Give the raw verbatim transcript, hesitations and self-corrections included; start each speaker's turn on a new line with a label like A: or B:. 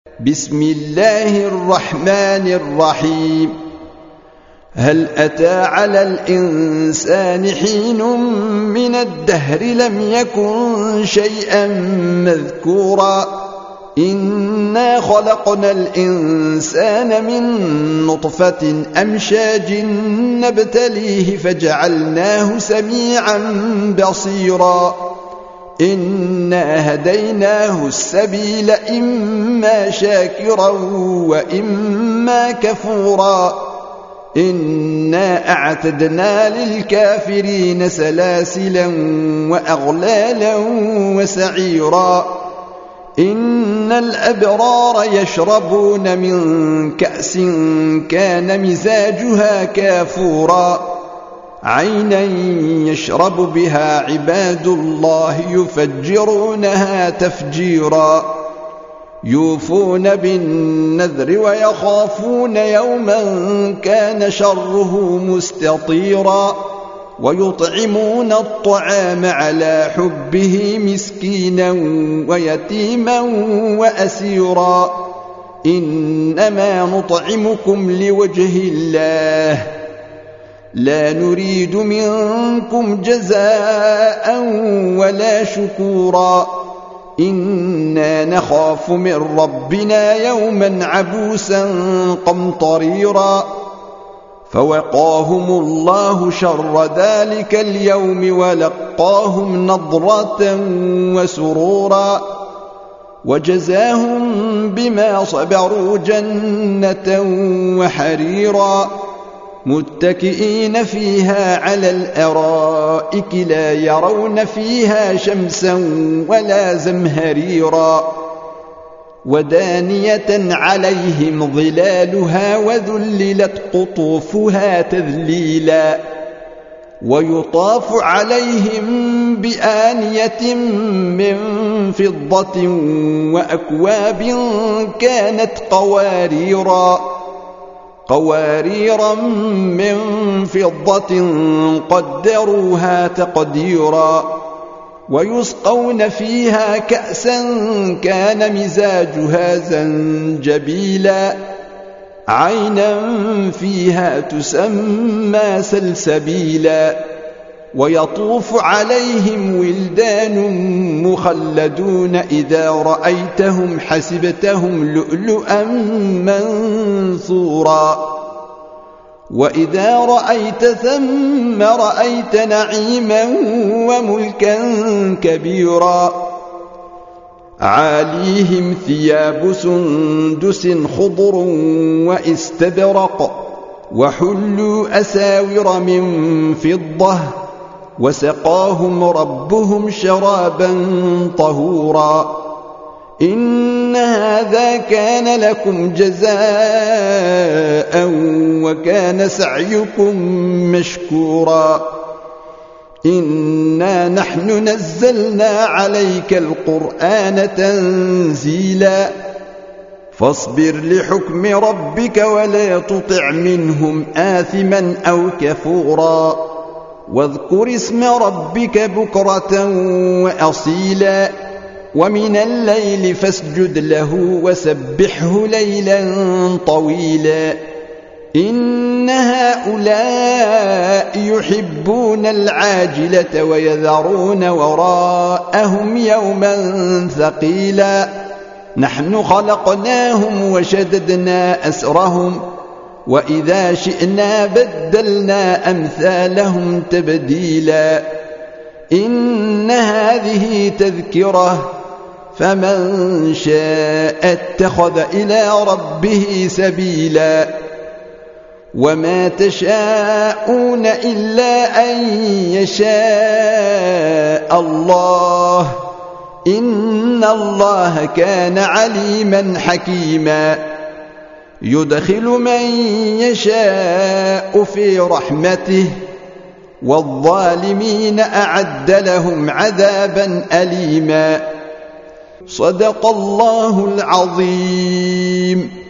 A: بسم الله الرحمن الرحيم. هل أتى على الإنسان حين من الدهر لم يكن شيئا مذكورا إنا خلقنا الإنسان من نطفة أمشاج نبتليه فجعلناه سميعا بصيرا إنا هديناه السبيل إما شاكرا وإما كفورا إنا أعتدنا للكافرين سلاسلا وأغلالا وسعيرا إن الأبرار يشربون من كأس كان مزاجها كافورا عينا يشرب بها عباد الله يفجرونها تفجيرا يوفون بالنذر ويخافون يوما كان شره مستطيرا ويطعمون الطعام على حبه مسكينا ويتيما وأسيرا إنما نطعمكم لوجه الله لا نريد منكم جزاء ولا شكورا إنا نخاف من ربنا يوما عبوسا قمطريرا فوقاهم الله شر ذلك اليوم ولقاهم نضرة وسرورا وجزاهم بما صبروا جنة وحريرا متكئين فيها على الأرائك لا يرون فيها شمسا ولا زمهريرا ودانية عليهم ظلالها وذللت قطوفها تذليلا ويطاف عليهم بآنية من فضة وأكواب كانت قواريرا قواريرا من فضة قدروها تقديرا ويسقون فيها كأسا كان مزاجها زنجبيلا عينا فيها تسمى سلسبيلا ويطوف عليهم ولدان مخلدون إذا رأيتهم حسبتهم لؤلؤا منثورا وإذا رأيت ثم رأيت نعيما وملكا كبيرا عاليهم ثياب سندس خضر واستبرق وحلوا أساور من فضة وسقاهم ربهم شرابا طهورا إن هذا كان لكم جزاء وكان سعيكم مشكورا إنا نحن نزلنا عليك القرآن تنزيلا فاصبر لحكم ربك ولا تطع منهم آثما أو كفورا واذكر اسم ربك بكرة وأصيلا ومن الليل فاسجد له وسبحه ليلا طويلا إن هؤلاء يحبون العاجلة ويذرون وراءهم يوما ثقيلا نحن خلقناهم وشددنا أسرهم وإذا شئنا بدلنا أمثالهم تبديلا إن هذه تذكرة فمن شاء اتخذ إلى ربه سبيلا وما تشاءون إلا أن يشاء الله إن الله كان عليما حكيما يدخل من يشاء في رحمته والظالمين أعد لهم عذابا أليما صدق الله العظيم.